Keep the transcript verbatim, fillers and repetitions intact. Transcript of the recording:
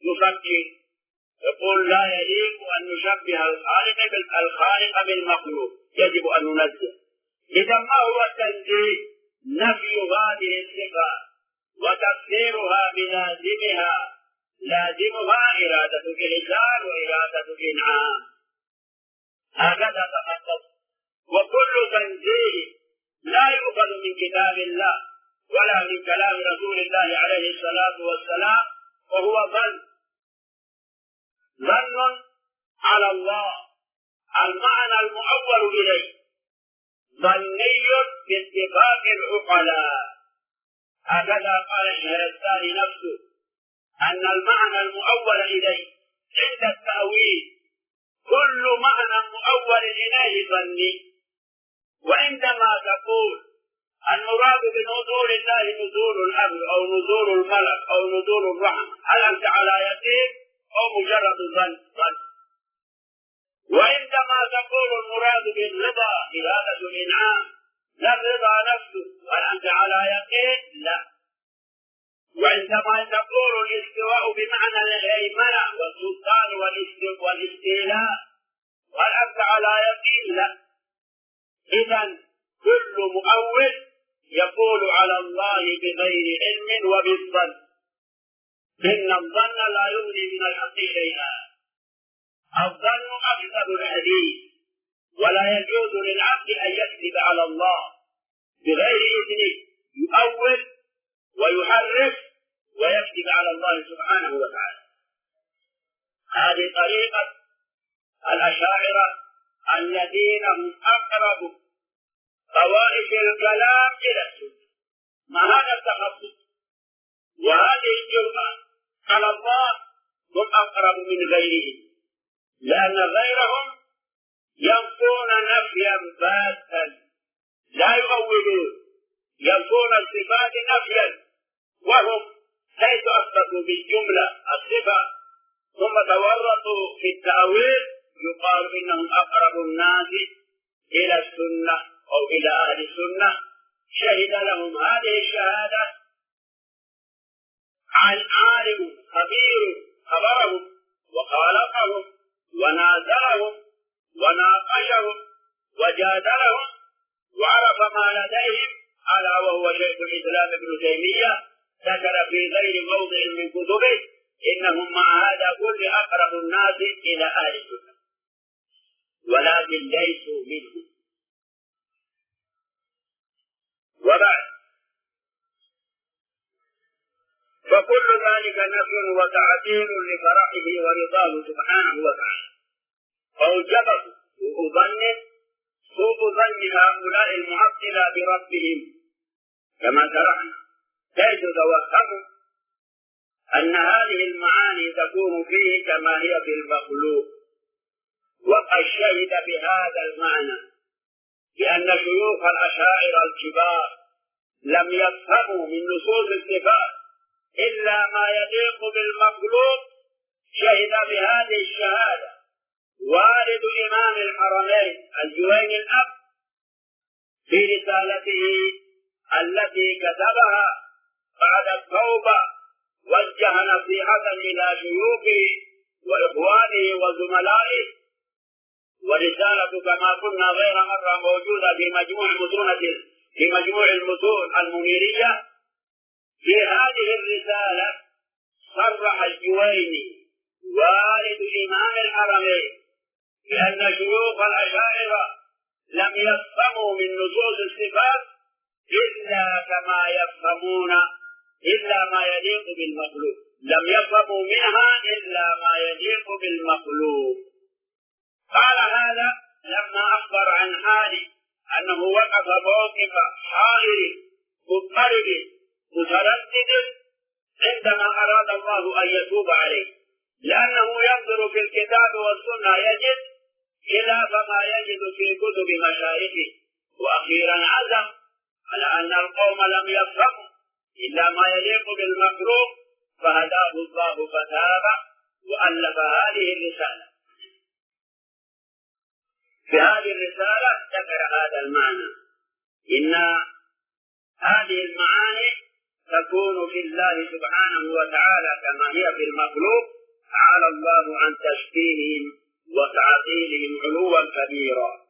يفكر، يقول لا يليق أن نشبه الخالق الخالق بالمخلوق، يجب أن ننزه. إذا ما هو التنزيه؟ نفي هذه الصفة وتفسيرها بلازمها، لازمها إرادة الإنسان وإرادة الإنعام، هكذا تخصص. وكل تنزيه لا يؤخذ من كتاب الله ولا من كلام رسول الله عليه الصلاة والسلام، وهو ظن ظن على الله. المعنى المؤول إليه ظني باتفاق العقلاء، هكذا قال الشهرستاني نفسه، أن المعنى المؤول إليه عند التأويل كل معنى مؤول إليه ظني. وعندما تقول المراد بنزول الله نزول الأمر أو نزول الملك أو نزول الرحمة، هل أنت على يقين أو مجرد ظن؟ ظن. وعندما تقول المراد بالرضا إرادة الإنعام، لا الرضا نفسه، هل أنت على يقين؟ لا. وعندما تقول الاستواء بمعنى الهيمنة والسلطان والاستيلاء، هل أنت على يقين؟ لا. إذن كل مؤول يقول على الله بغير علم وبالظن، إن الظن لا يغني من الحق شيئا. الظن أكذب الحديث، ولا يجوز للعبد أن يكذب على الله بغير إذنه، يؤول ويحرف ويكذب على الله سبحانه وتعالى. هذه طريقة الأشاعرة الذين هم أقرب طوائف الكلام إلى السنة، ما هذا التخصص وهذه الجرأة على الله هم أقرب من غيرهم، لأن غيرهم ينفون نفيا باتا لا يؤولون، ينفون الصفات نفيا، وهم حيث أثبتوا بالجملة الصفة ثم تورطوا في التأويل يقال إنهم أقرب الناس إلى السنة أو إلى أهل السنة. شهد لهم هذه الشهادة عن عالم خبير خبرهم وخالقهم ونازلهم وناقشهم وجادلهم وعرف ما لديهم، ألا وهو شيخ الإسلام ابن تيمية، ذكر في غير موضع من كتبه إنهم مع هذا كل أقرب الناس إلى أهل السنة، ولكن ليسوا منهم. وبعد، فكل ذلك نفي وتعديل لفرحه ورضاه سبحانه وتعالى، فأوجبه سوء ظن سوء ظن هؤلاء المعطلة بربهم كما شرحنا، كي تتوهموا أن هذه المعاني تكون فيه كما هي في المخلوق. وقد شهد بهذا المعنى بأن شيوخ الأشاعرة الكبار لم يفهموا من نصوص الصفات إلا ما يليق بالمخلوق. شهد بهذه الشهادة والد إمام الحرمين الجويني الأب في رسالته التي كتبها بعد التوبة، وجه نصيحة إلى شيوخه وإخوانه وزملائه، ورسالة كما قلنا غير مرة موجودة في مجموع متونة في مجموع المتون المنيرية. في هذه الرسالة صرح الجويني والد إمام الحرمين بأن شيوخ الأشاعرة لم يفهموا من نصوص الصفات إلا كما يفهمون إلا ما يليق بالمخلوق، لم يفهموا منها إلا ما يليق بالمخلوق. قال هذا لما أخبر عن حاله أنه وقف موقف حائر مضطرب متردد عندما أراد الله أن يتوب عليه، لأنه ينظر في الكتاب والسنة يجد خلاف ما يجد في كتب مشايخه، وأخيرا عزم على أن القوم لم يفهموا إلا ما يليق بالمخلوق، فهداه الله فتاب وألف هذه الرسالة. في هذه الرسالة ذكر هذا المعنى، إن هذه المعاني تكون في الله سبحانه وتعالى كما هي في المخلوق، تعالى الله عن تشبيههم وتعطيلهم علوا كبيرا.